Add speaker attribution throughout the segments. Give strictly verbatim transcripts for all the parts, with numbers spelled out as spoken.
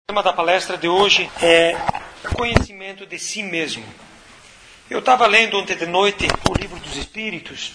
Speaker 1: O tema da palestra de hoje é conhecimento de si mesmo. Eu estava lendo ontem de noite o Livro dos Espíritos.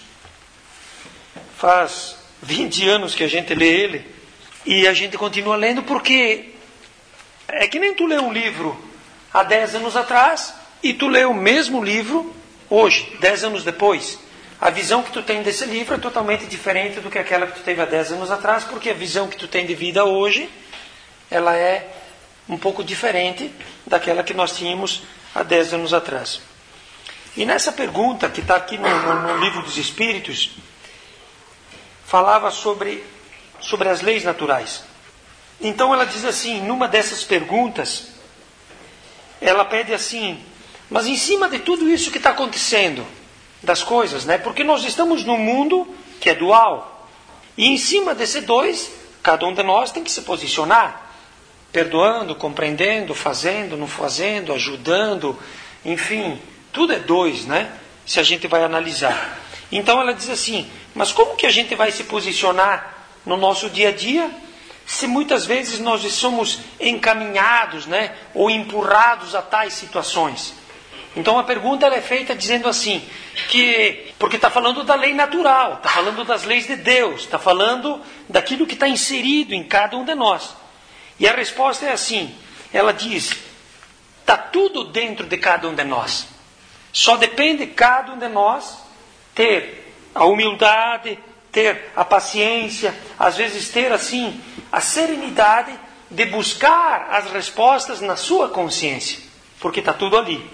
Speaker 1: Faz vinte anos que a gente lê ele e a gente continua lendo porque é que nem tu lê um livro há dez anos atrás e tu lê o mesmo livro hoje, dez anos depois. A visão que tu tem desse livro é totalmente diferente do que aquela que tu teve há dez anos atrás, porque a visão que tu tem de vida hoje, ela é um pouco diferente daquela que nós tínhamos há dez anos atrás. E nessa pergunta, que está aqui no, no, no Livro dos Espíritos, falava sobre, sobre as leis naturais. Então ela diz assim, numa dessas perguntas, ela pede assim, mas em cima de tudo isso que está acontecendo, das coisas, né? Porque nós estamos num mundo que é dual. E em cima desse dois, cada um de nós tem que se posicionar. Perdoando, compreendendo, fazendo, não fazendo, ajudando, enfim, tudo é dois, né? Se a gente vai analisar. Então ela diz assim, mas como que a gente vai se posicionar no nosso dia a dia, se muitas vezes nós somos encaminhados, né? Ou empurrados a tais situações? Então a pergunta ela é feita dizendo assim, que, porque está falando da lei natural, está falando das leis de Deus, está falando daquilo que está inserido em cada um de nós. E a resposta é assim, ela diz, está tudo dentro de cada um de nós. Só depende de cada um de nós ter a humildade, ter a paciência, às vezes ter assim a serenidade de buscar as respostas na sua consciência, porque está tudo ali.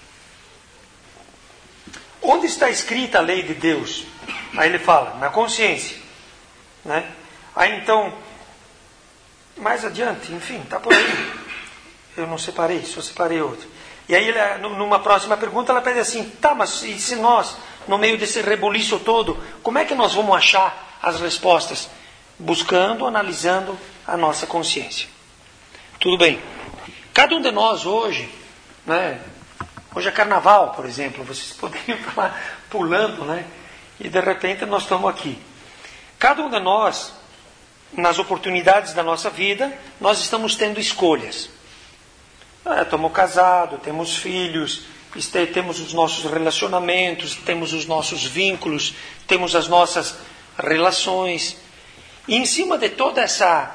Speaker 1: Onde está escrita a lei de Deus? Aí ele fala, na consciência, né? Aí então, mais adiante, enfim, está por aí. Eu não separei, só separei outro. E aí, ele, numa próxima pergunta, ela pede assim, tá, mas e se nós, no meio desse rebuliço todo, como é que nós vamos achar as respostas? Buscando, analisando a nossa consciência. Tudo bem. Cada um de nós hoje, né? Hoje é carnaval, por exemplo, vocês poderiam falar pulando, né? E de repente nós estamos aqui. Cada um de nós, nas oportunidades da nossa vida, nós estamos tendo escolhas. Ah, estamos casados, temos filhos, temos os nossos relacionamentos, temos os nossos vínculos, temos as nossas relações. E em cima de toda essa,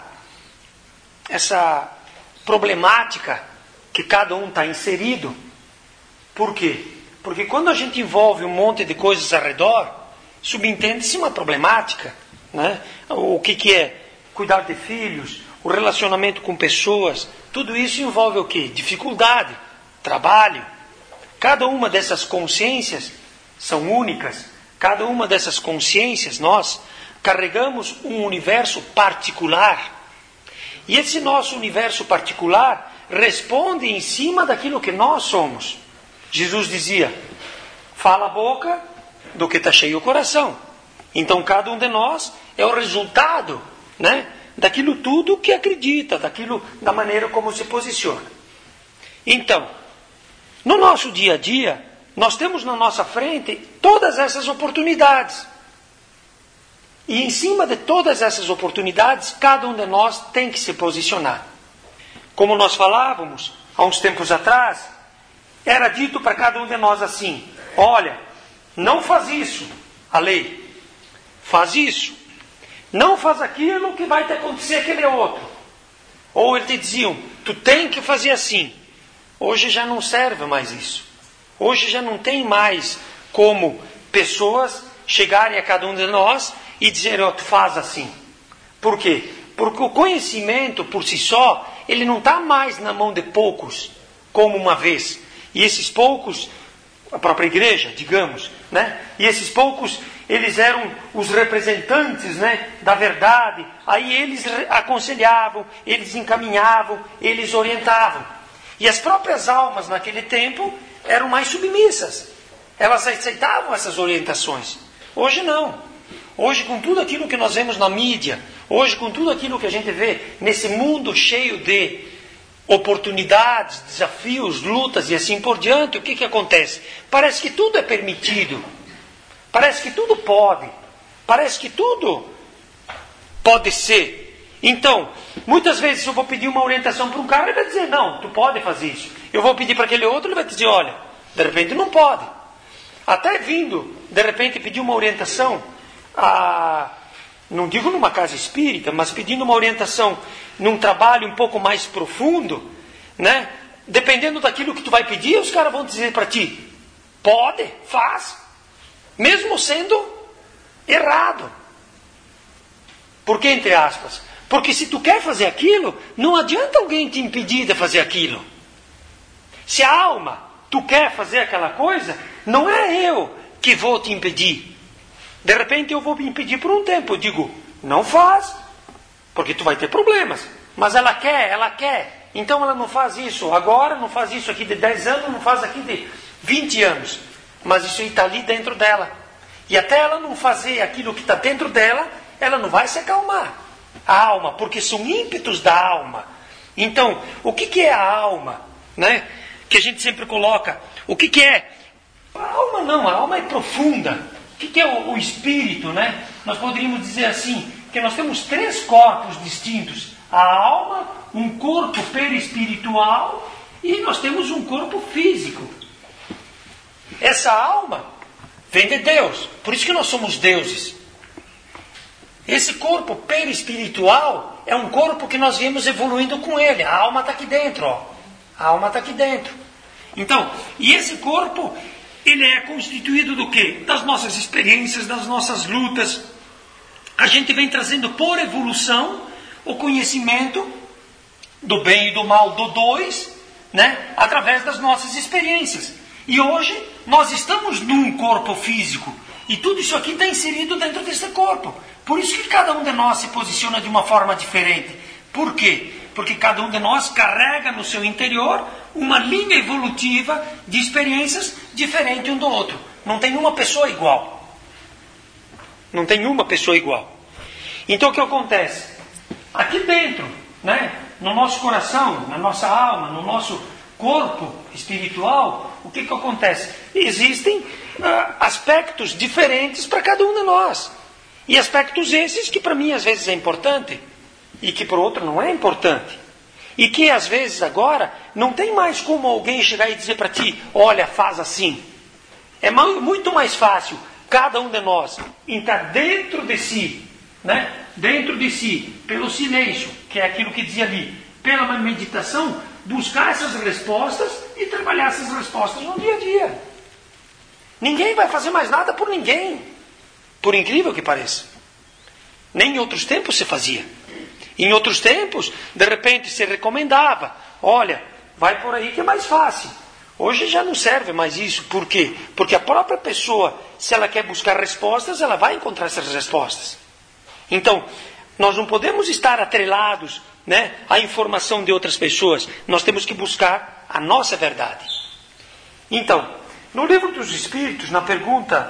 Speaker 1: essa problemática que cada um está inserido, por quê? Porque quando a gente envolve um monte de coisas ao redor, subentende-se uma problemática, né? O que, que é? Cuidar de filhos, o relacionamento com pessoas, tudo isso envolve o quê? Dificuldade, trabalho. Cada uma dessas consciências são únicas. Cada uma dessas consciências, nós carregamos um universo particular. E esse nosso universo particular responde em cima daquilo que nós somos. Jesus dizia, fala a boca do que está cheio o coração. Então cada um de nós é o resultado, né, daquilo tudo que acredita, daquilo, da maneira como se posiciona. Então, no nosso dia a dia, nós temos na nossa frente todas essas oportunidades. E em cima de todas essas oportunidades, cada um de nós tem que se posicionar. Como nós falávamos há uns tempos atrás, era dito para cada um de nós assim, olha, não faz isso, a lei, faz isso. Não faz aquilo que vai te acontecer aquele outro. Ou eles te diziam, tu tem que fazer assim. Hoje já não serve mais isso. Hoje já não tem mais como pessoas chegarem a cada um de nós e dizerem, oh, tu faz assim. Por quê? Porque o conhecimento por si só, ele não está mais na mão de poucos, como uma vez. E esses poucos, a própria igreja, digamos, né? E esses poucos, eles eram os representantes, né, da verdade. Aí eles aconselhavam, eles encaminhavam, eles orientavam. E as próprias almas naquele tempo eram mais submissas. Elas aceitavam essas orientações. Hoje não. Hoje, com tudo aquilo que nós vemos na mídia, hoje com tudo aquilo que a gente vê nesse mundo cheio de oportunidades, desafios, lutas e assim por diante, o que, que acontece? Parece que tudo é permitido. Parece que tudo pode. Parece que tudo pode ser. Então, muitas vezes eu vou pedir uma orientação para um cara, ele vai dizer, não, tu pode fazer isso. Eu vou pedir para aquele outro, ele vai dizer, olha, de repente não pode. Até vindo, de repente, pedir uma orientação, a, não digo numa casa espírita, mas pedindo uma orientação num trabalho um pouco mais profundo, né? Dependendo daquilo que tu vai pedir, os caras vão dizer para ti, pode, faz, mesmo sendo errado. Por que, entre aspas? Porque se tu quer fazer aquilo, não adianta alguém te impedir de fazer aquilo. Se a alma, tu quer fazer aquela coisa, não é eu que vou te impedir. De repente eu vou me impedir por um tempo. Eu digo, não faz, porque tu vai ter problemas. Mas ela quer, ela quer. Então ela não faz isso agora, não faz isso aqui de dez anos, não faz aqui de vinte anos. Mas isso aí está ali dentro dela. E até ela não fazer aquilo que está dentro dela, ela não vai se acalmar. A alma, porque são ímpetos da alma. Então, o que, que é a alma? Né? Que a gente sempre coloca. O que, que é? A alma não, a alma é profunda. O que, que é o, o espírito? Né? Nós poderíamos dizer assim, que nós temos três corpos distintos. A alma, um corpo perispiritual e nós temos um corpo físico. Essa alma vem de Deus. Por isso que nós somos deuses. Esse corpo perispiritual é um corpo que nós viemos evoluindo com ele. A alma está aqui dentro, ó. A alma está aqui dentro. Então, e esse corpo, ele é constituído do quê? Das nossas experiências, das nossas lutas. A gente vem trazendo por evolução o conhecimento do bem e do mal do dois, né? Através das nossas experiências. E hoje nós estamos num corpo físico. E tudo isso aqui está inserido dentro desse corpo. Por isso que cada um de nós se posiciona de uma forma diferente. Por quê? Porque cada um de nós carrega no seu interior uma linha evolutiva de experiências diferente um do outro. Não tem uma pessoa igual. Não tem uma pessoa igual. Então o que acontece? Aqui dentro, né, no nosso coração, na nossa alma, no nosso corpo espiritual, o que, que acontece? Existem uh, aspectos diferentes para cada um de nós. E aspectos esses que para mim às vezes é importante e que para o outro não é importante. E que às vezes agora não tem mais como alguém chegar e dizer para ti, olha, faz assim. É muito mais fácil cada um de nós entrar dentro de si, né? Dentro de si, pelo silêncio, que é aquilo que dizia ali, pela meditação, buscar essas respostas e trabalhar essas respostas no dia a dia. Ninguém vai fazer mais nada por ninguém, por incrível que pareça. Nem em outros tempos se fazia. Em outros tempos, de repente se recomendava, olha, vai por aí que é mais fácil. Hoje já não serve mais isso. Por quê? Porque a própria pessoa, se ela quer buscar respostas, ela vai encontrar essas respostas. Então, nós não podemos estar atrelados, né, à informação de outras pessoas. Nós temos que buscar a nossa verdade. Então, no livro dos Espíritos, na pergunta,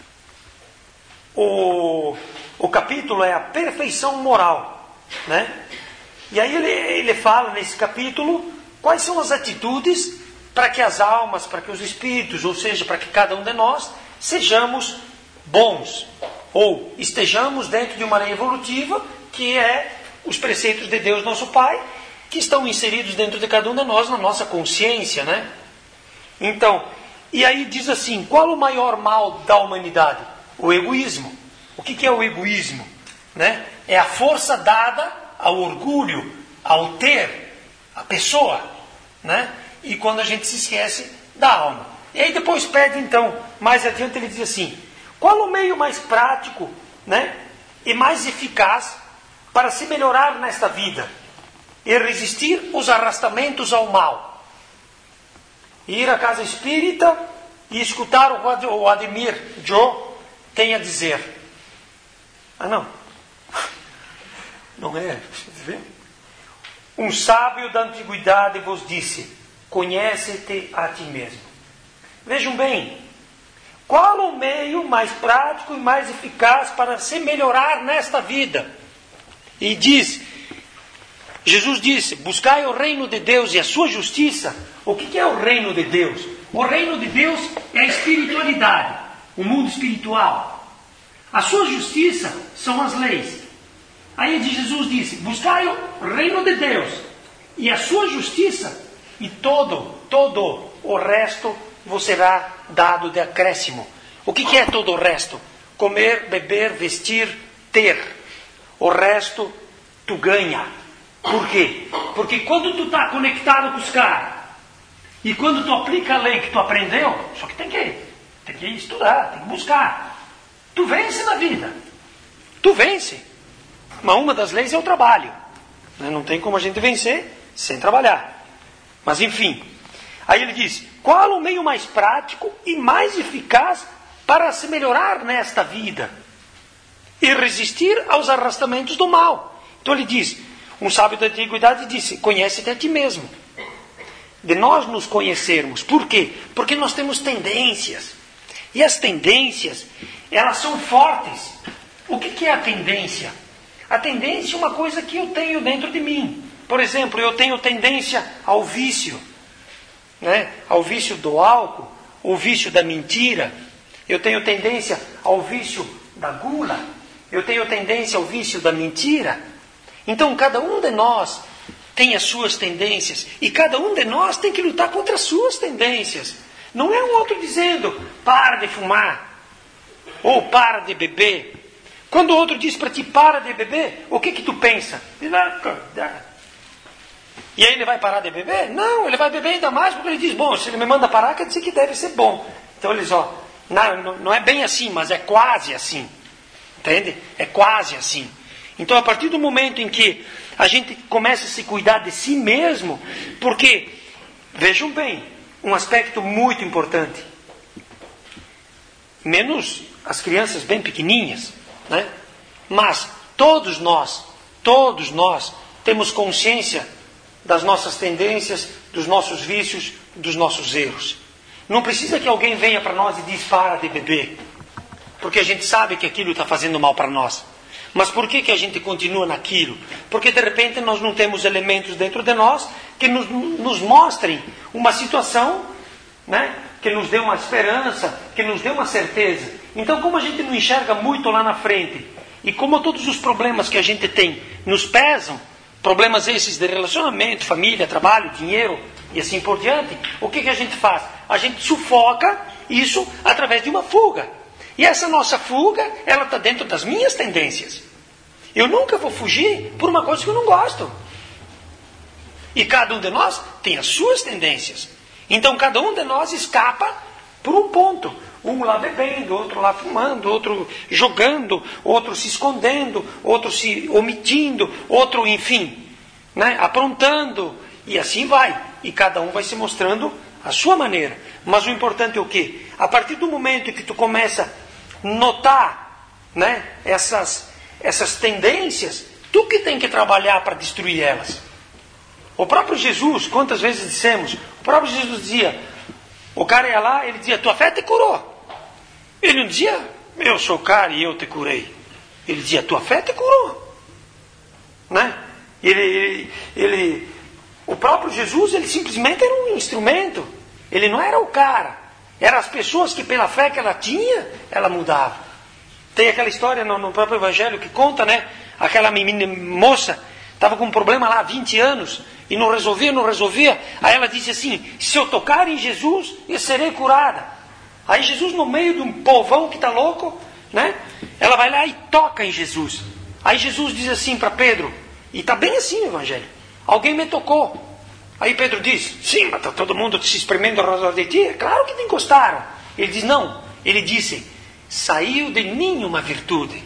Speaker 1: o, o capítulo é a perfeição moral. Né? E aí ele, ele fala nesse capítulo quais são as atitudes para que as almas, para que os espíritos, ou seja, para que cada um de nós sejamos bons, ou estejamos dentro de uma lei evolutiva, que é os preceitos de Deus nosso Pai, que estão inseridos dentro de cada um de nós, na nossa consciência, né? Então, e aí diz assim, qual o maior mal da humanidade? O egoísmo. O que, que é o egoísmo? Né? É a força dada ao orgulho, ao ter, a pessoa, né? E quando a gente se esquece da alma. E aí depois pede então, mais adiante ele diz assim, qual o meio mais prático, né, e mais eficaz para se melhorar nesta vida e resistir os arrastamentos ao mal? Ir à casa espírita e escutar o que o Ademir Joe tem a dizer. Ah não. Não é? Um sábio da antiguidade vos disse, conhece-te a ti mesmo. Vejam bem, qual o meio mais prático e mais eficaz para se melhorar nesta vida? E diz, Jesus disse, buscai o reino de Deus e a sua justiça. O que é o reino de Deus? O reino de Deus é a espiritualidade, o mundo espiritual. A sua justiça são as leis. Aí Jesus disse, buscai o reino de Deus e a sua justiça, e todo, todo o resto vos será dado de acréscimo. O que, que é todo o resto? Comer, beber, vestir, ter. O resto tu ganha. Por quê? Porque quando tu está conectado com os caras, e quando tu aplica a lei que tu aprendeu, só que tem que, tem que estudar, tem que buscar. Tu vence na vida. Tu vence. Mas uma das leis é o trabalho. Não tem como a gente vencer sem trabalhar. Mas enfim. Aí ele diz, qual o meio mais prático e mais eficaz para se melhorar nesta vida? E resistir aos arrastamentos do mal. Então ele diz, um sábio da antiguidade disse, conhece-te a ti mesmo. De nós nos conhecermos. Por quê? Porque nós temos tendências. E as tendências, elas são fortes. O que, que é a tendência? A tendência é uma coisa que eu tenho dentro de mim. Por exemplo, eu tenho tendência ao vício. Né? Ao vício do álcool, o vício da mentira. Eu tenho tendência ao vício da gula. Eu tenho tendência ao vício da mentira. Então, cada um de nós tem as suas tendências. E cada um de nós tem que lutar contra as suas tendências. Não é um outro dizendo, para de fumar. Ou para de beber. Quando o outro diz para ti, para de beber, o que que tu pensa? E aí ele vai parar de beber? Não, ele vai beber ainda mais, porque ele diz, bom, se ele me manda parar, quer dizer que deve ser bom. Então eles, ó, não, não é bem assim, mas é quase assim. Entende? É quase assim. Então a partir do momento em que a gente começa a se cuidar de si mesmo, porque, vejam bem, um aspecto muito importante. Menos as crianças bem pequeninhas, né? Mas todos nós, todos nós temos consciência das nossas tendências, dos nossos vícios, dos nossos erros. Não precisa que alguém venha para nós e diz para de beber, porque a gente sabe que aquilo está fazendo mal para nós. Mas por que, que a gente continua naquilo? Porque de repente nós não temos elementos dentro de nós que nos, nos mostrem uma situação, né? Que nos dê uma esperança, que nos dê uma certeza. Então, como a gente não enxerga muito lá na frente, e como todos os problemas que a gente tem nos pesam, problemas esses de relacionamento, família, trabalho, dinheiro e assim por diante, o que, que a gente faz? A gente sufoca isso através de uma fuga. E essa nossa fuga, ela está dentro das minhas tendências. Eu nunca vou fugir por uma coisa que eu não gosto. E cada um de nós tem as suas tendências. Então cada um de nós escapa por um ponto. Um lá bebendo, outro lá fumando, outro jogando, outro se escondendo, outro se omitindo, outro, enfim, né, aprontando. E assim vai. E cada um vai se mostrando a sua maneira. Mas o importante é o quê? A partir do momento em que tu começa a notar, né, essas, essas tendências, tu que tem que trabalhar para destruir elas. O próprio Jesus, quantas vezes dissemos, o próprio Jesus dizia, o cara ia lá, ele dizia, tua fé te curou. Ele não dizia, eu sou o cara e eu te curei. Ele dizia, tua fé te curou. Né? Ele, ele, ele, o próprio Jesus, ele simplesmente era um instrumento. Ele não era o cara. Eram as pessoas que pela fé que ela tinha, ela mudava. Tem aquela história no, no próprio Evangelho que conta, né? Aquela menina, moça, estava com um problema lá há vinte anos, e não resolvia, não resolvia. Aí ela disse assim, se eu tocar em Jesus, eu serei curada. Aí Jesus, no meio de um povão que está louco, né? Ela vai lá e toca em Jesus. Aí Jesus diz assim para Pedro, e está bem assim o Evangelho, alguém me tocou. Aí Pedro diz, sim, mas está todo mundo se espremendo ao redor de ti. É claro que te encostaram. Ele diz, não. Ele disse, saiu de mim uma virtude.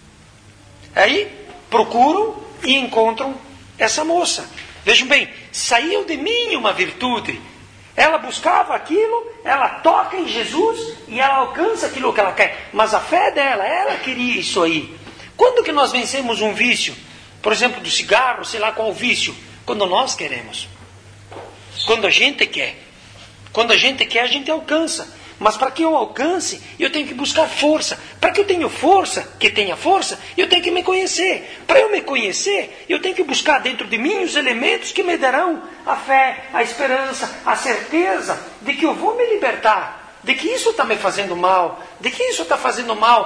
Speaker 1: Aí procuram e encontram essa moça. Vejam bem, saiu de mim uma virtude. Ela buscava aquilo, ela toca em Jesus e ela alcança aquilo que ela quer. Mas a fé dela, ela queria isso aí. Quando que nós vencemos um vício? Por exemplo, do cigarro, sei lá qual vício. Quando nós queremos. Quando a gente quer. Quando a gente quer, a gente alcança. Mas para que eu alcance, eu tenho que buscar força. Para que eu tenha força, que tenha força, eu tenho que me conhecer. Para eu me conhecer, eu tenho que buscar dentro de mim os elementos que me darão a fé, a esperança, a certeza de que eu vou me libertar. De que isso está me fazendo mal. De que isso está fazendo mal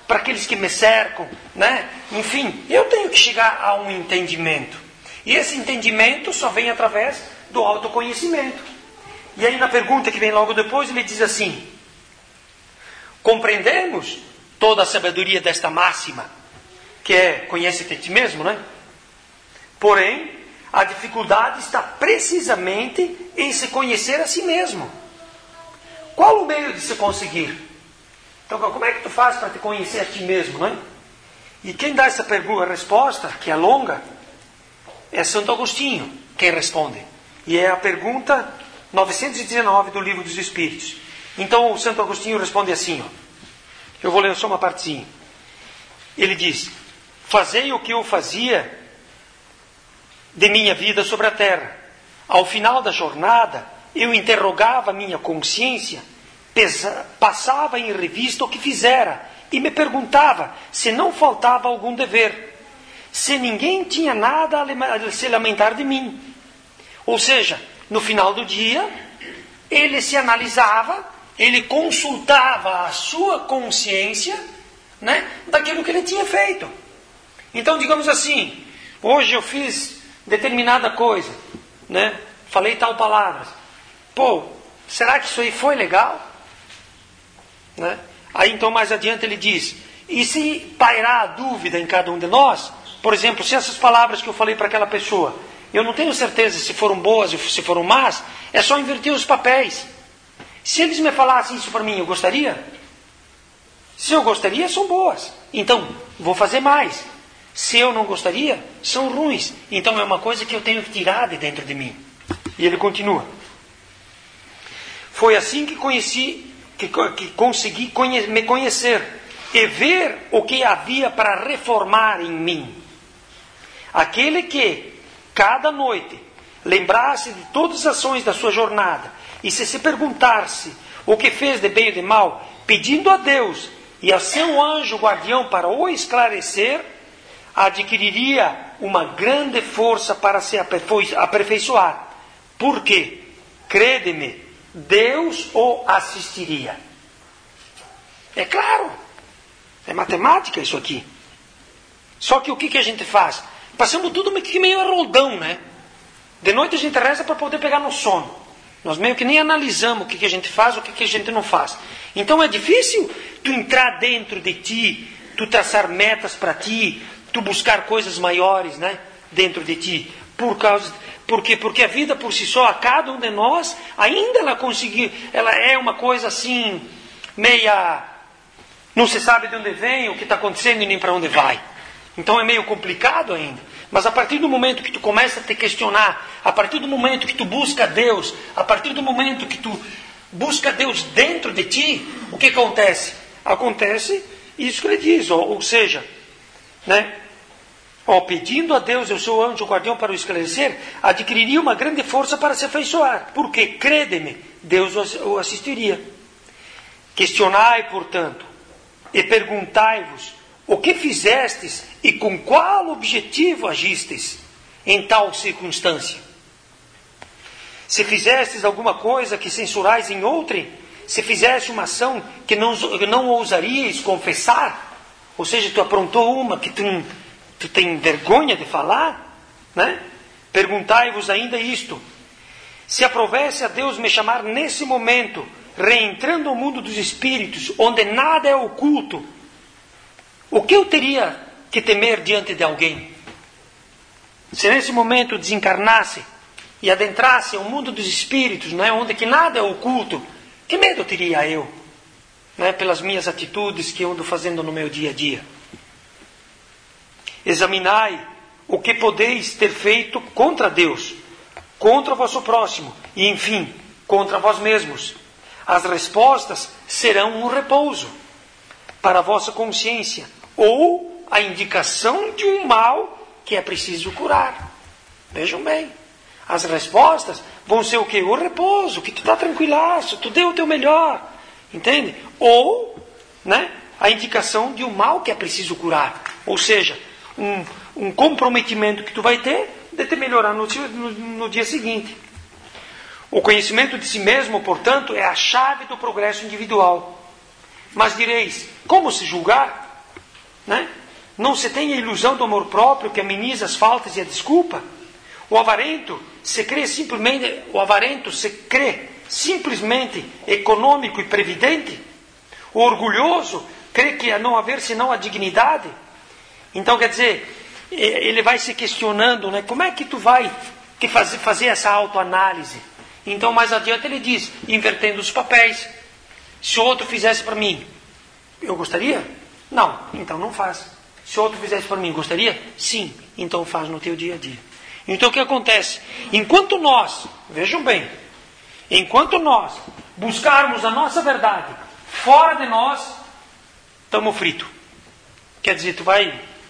Speaker 1: para aqueles que me cercam, né? Enfim, eu tenho que chegar a um entendimento. E esse entendimento só vem através do autoconhecimento. E aí na pergunta que vem logo depois, ele diz assim: compreendemos toda a sabedoria desta máxima, que é conhece-te a ti mesmo, né? Porém, a dificuldade está precisamente em se conhecer a si mesmo. Qual o meio de se conseguir? Então, como é que tu faz para te conhecer a ti mesmo, não é? E quem dá essa pergunta, a resposta, que é longa, é Santo Agostinho, quem responde. E é a pergunta novecentos e dezenove do Livro dos Espíritos. Então, o Santo Agostinho responde assim, ó. Eu vou ler só uma partezinha. Ele diz: fazei o que eu fazia de minha vida sobre a terra. Ao final da jornada, eu interrogava minha consciência, pesa, passava em revista o que fizera e me perguntava se não faltava algum dever, se ninguém tinha nada a se lamentar de mim. Ou seja, no final do dia, ele se analisava, ele consultava a sua consciência, né, daquilo que ele tinha feito. Então, digamos assim, hoje eu fiz determinada coisa, né, falei tal palavras. Pô, será que isso aí foi legal? Né? Aí então mais adiante ele diz: e se pairar a dúvida em cada um de nós, por exemplo, se essas palavras que eu falei para aquela pessoa, eu não tenho certeza se foram boas ou se foram más, é só inverter os papéis. Se eles me falassem isso para mim, eu gostaria? Se eu gostaria, são boas. Então, vou fazer mais. Se eu não gostaria, são ruins. Então é uma coisa que eu tenho que tirar de dentro de mim. E ele continua: foi assim que conheci, que, que consegui conhe- me conhecer e ver o que havia para reformar em mim. Aquele que, cada noite, lembrasse de todas as ações da sua jornada e se se perguntasse o que fez de bem ou de mal, pedindo a Deus e a seu anjo guardião para o esclarecer, adquiriria uma grande força para se aperfeiçoar. Por quê? Crede-me, Deus o assistiria. É claro, é matemática isso aqui. Só que o que, que a gente faz? Passamos tudo meio a roldão, né? De noite a gente reza para poder pegar no sono. Nós meio que nem analisamos o que, que a gente faz, o que, que a gente não faz. Então é difícil tu entrar dentro de ti, tu traçar metas para ti, tu buscar coisas maiores, né, dentro de ti. Por causa, porque, porque a vida por si só, a cada um de nós, ainda ela conseguir, ela é uma coisa assim, meia, não se sabe de onde vem, o que está acontecendo e nem para onde vai. Então é meio complicado ainda. Mas a partir do momento que tu começa a te questionar, a partir do momento que tu busca Deus, a partir do momento que tu busca Deus dentro de ti, o que acontece? Acontece isso que ele diz, ou, ou seja, né? Ó, pedindo a Deus e o seu anjo guardião para o esclarecer, adquiriria uma grande força para se afeiçoar. Porque, crede-me, Deus o assistiria. Questionai, portanto, e perguntai-vos o que fizestes e com qual objetivo agistes em tal circunstância. Se fizestes alguma coisa que censurais em outrem, se fizeste uma ação que não, não ousarias confessar, ou seja, tu aprontou uma que tu, tu tem vergonha de falar, né? Perguntai-vos ainda isto: se aprovesse a Deus me chamar nesse momento, reentrando no mundo dos espíritos, onde nada é oculto, o que eu teria que temer diante de alguém? Se nesse momento desencarnasse e adentrasse o mundo dos espíritos, né, onde que nada é oculto, que medo teria eu, né, pelas minhas atitudes que eu ando fazendo no meu dia a dia? Examinai o que podeis ter feito contra Deus, contra o vosso próximo e, enfim, contra vós mesmos. As respostas serão um repouso para a vossa consciência, ou a indicação de um mal que é preciso curar. Vejam bem, as respostas vão ser o quê? O repouso, que tu está tranquilaço, tu deu o teu melhor, entende? Ou, né, a indicação de um mal que é preciso curar, ou seja, um, um comprometimento que tu vai ter de te melhorar no, no, no dia seguinte. O conhecimento de si mesmo, portanto, é a chave do progresso individual. Mas direis, como se julgar? né? Não se tem a ilusão do amor próprio que ameniza as faltas e a desculpa. O avarento se crê simplesmente, o avarento se crê simplesmente econômico e previdente. O orgulhoso crê que a não haver senão a dignidade. Então, quer dizer, ele vai se questionando, né? Como é que tu vai fazer, fazer essa autoanálise? Então, mais adiante ele diz, invertendo os papéis. Se o outro fizesse para mim, eu gostaria? Não, então não faz. Se o outro fizesse para mim, gostaria? Sim, então faz no teu dia a dia. Então o que acontece? Enquanto nós, vejam bem, enquanto nós buscarmos a nossa verdade fora de nós, estamos fritos. Quer dizer, tu vai...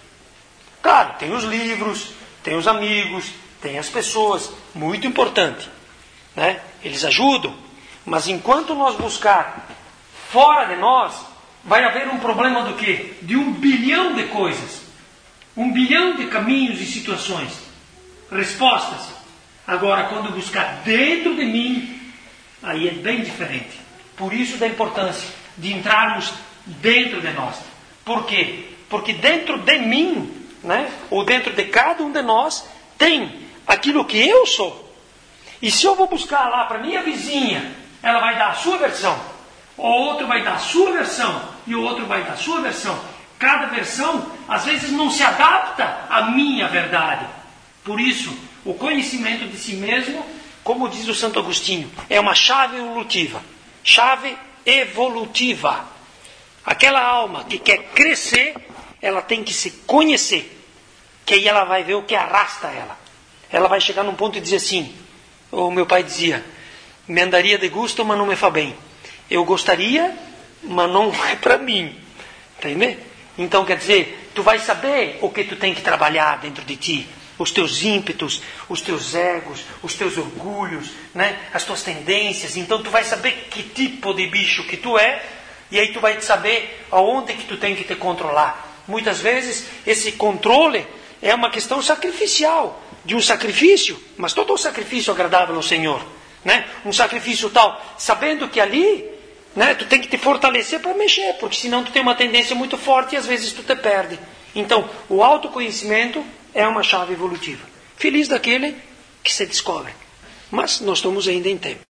Speaker 1: Claro, tem os livros, tem os amigos, tem as pessoas, muito importante, né? Eles ajudam, mas enquanto nós buscar fora de nós, vai haver um problema do quê? De um bilhão de coisas, um bilhão de caminhos e situações, respostas. Agora, quando buscar dentro de mim, aí é bem diferente. Por isso da importância de entrarmos dentro de nós. Por quê? Porque dentro de mim, né, ou dentro de cada um de nós, tem aquilo que eu sou. E se eu vou buscar lá para minha vizinha, ela vai dar a sua versão, o outro vai dar a sua versão, e o outro vai dar a sua versão. Cada versão, às vezes, não se adapta à minha verdade. Por isso, o conhecimento de si mesmo, como diz o Santo Agostinho, é uma chave evolutiva. Chave evolutiva. Aquela alma que quer crescer, ela tem que se conhecer. Que aí ela vai ver o que arrasta ela. Ela vai chegar num ponto e dizer assim, o meu pai dizia, me andaria de gusto, mas não me faz bem. Eu gostaria, mas não é para mim. Entende? Então, quer dizer, tu vai saber o que tu tem que trabalhar dentro de ti. Os teus ímpetos, os teus egos, os teus orgulhos, né? As tuas tendências. Então, tu vai saber que tipo de bicho que tu é. E aí tu vai saber aonde que tu tem que te controlar. Muitas vezes, esse controle é uma questão sacrificial. De um sacrifício, mas todo o sacrifício agradável ao Senhor, né? Um sacrifício tal, sabendo que ali, né, tu tem que te fortalecer para mexer, porque senão tu tem uma tendência muito forte e às vezes tu te perde. Então, o autoconhecimento é uma chave evolutiva. Feliz daquele que se descobre. Mas nós estamos ainda em tempo.